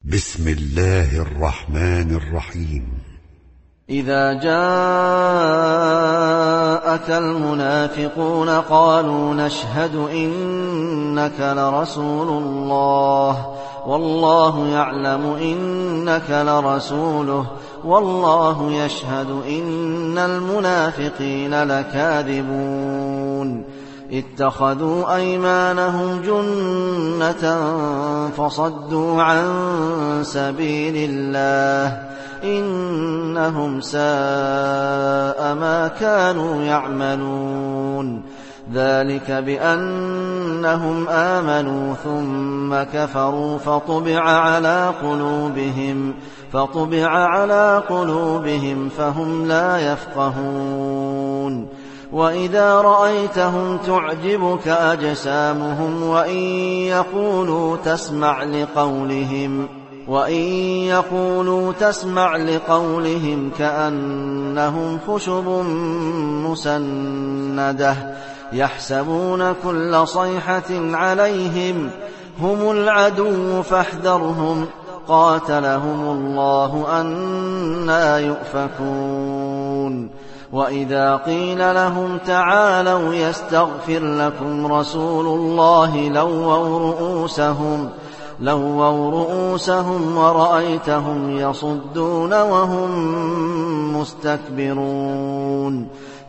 بسم الله الرحمن الرحيم. إذا جاءك المنافقون قالوا نشهد إنك لرسول الله والله يعلم إنك لرسوله والله يشهد إن المنافقين لكاذبون اتخذوا أيمانهم جنة فصدوا عن سبيل الله إنهم ساء ما كانوا يعملون ذلك بأنهم آمنوا ثم كفروا فطبع على قلوبهم فهم لا يفقهون وإذا رأيتهم تعجبك أجسامهم وإن يقولوا تسمع لقولهم كأنهم خشب مسندة يحسبون كل صيحة عليهم هم العدو فاحذرهم قاتلهم الله أنى يؤفكون وإذا قيل لهم تعالوا يستغفر لكم رسول الله لووا رؤوسهم ورأيتهم يصدون وهم مستكبرون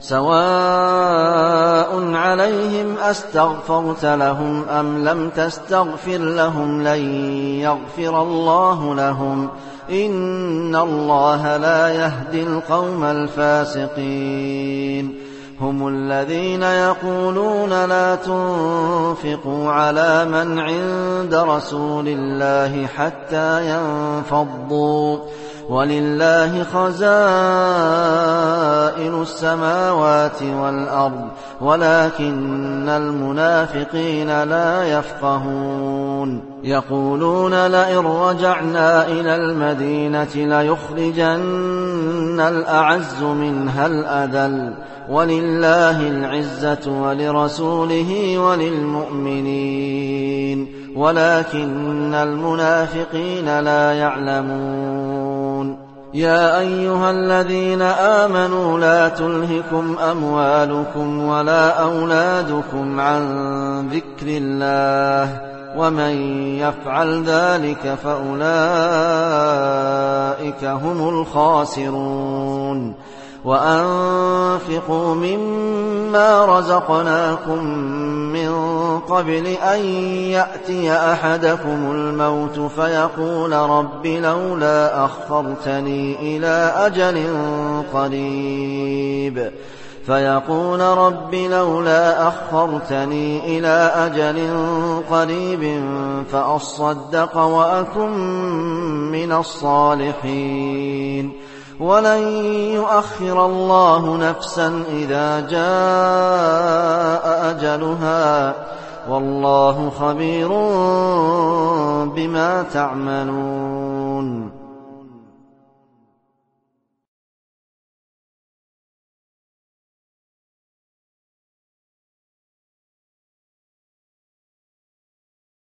سواء عليهم أستغفرت لهم أم لم تستغفر لهم لن يغفر الله لهم إن الله لا يهدي القوم الفاسقين هم الذين يقولون لا تنفقوا على من عند رسول الله حتى ينفضوا ولله خزائن السماوات والأرض ولكن المنافقين لا يفقهون يقولون لئن رجعنا إلى المدينة ليخرجن الأعز منها الأذل ولله العزة ولرسوله وللمؤمنين ولكن المنافقين لا يعلمون يا أيها الذين آمنوا لا تلهكم أموالكم ولا أولادكم عن ذكر الله ومن يفعل ذلك فأولئك هم الخاسرون وأنفقوا مما رزقناكم من قبل أن يأتي أحدكم الموت فيقول رب لولا أخرتني إلى أجل قريب فأصدق وأكن من الصالحين ولن يؤخر الله نفسا إذا جاء أجلها والله خبير بما تعملون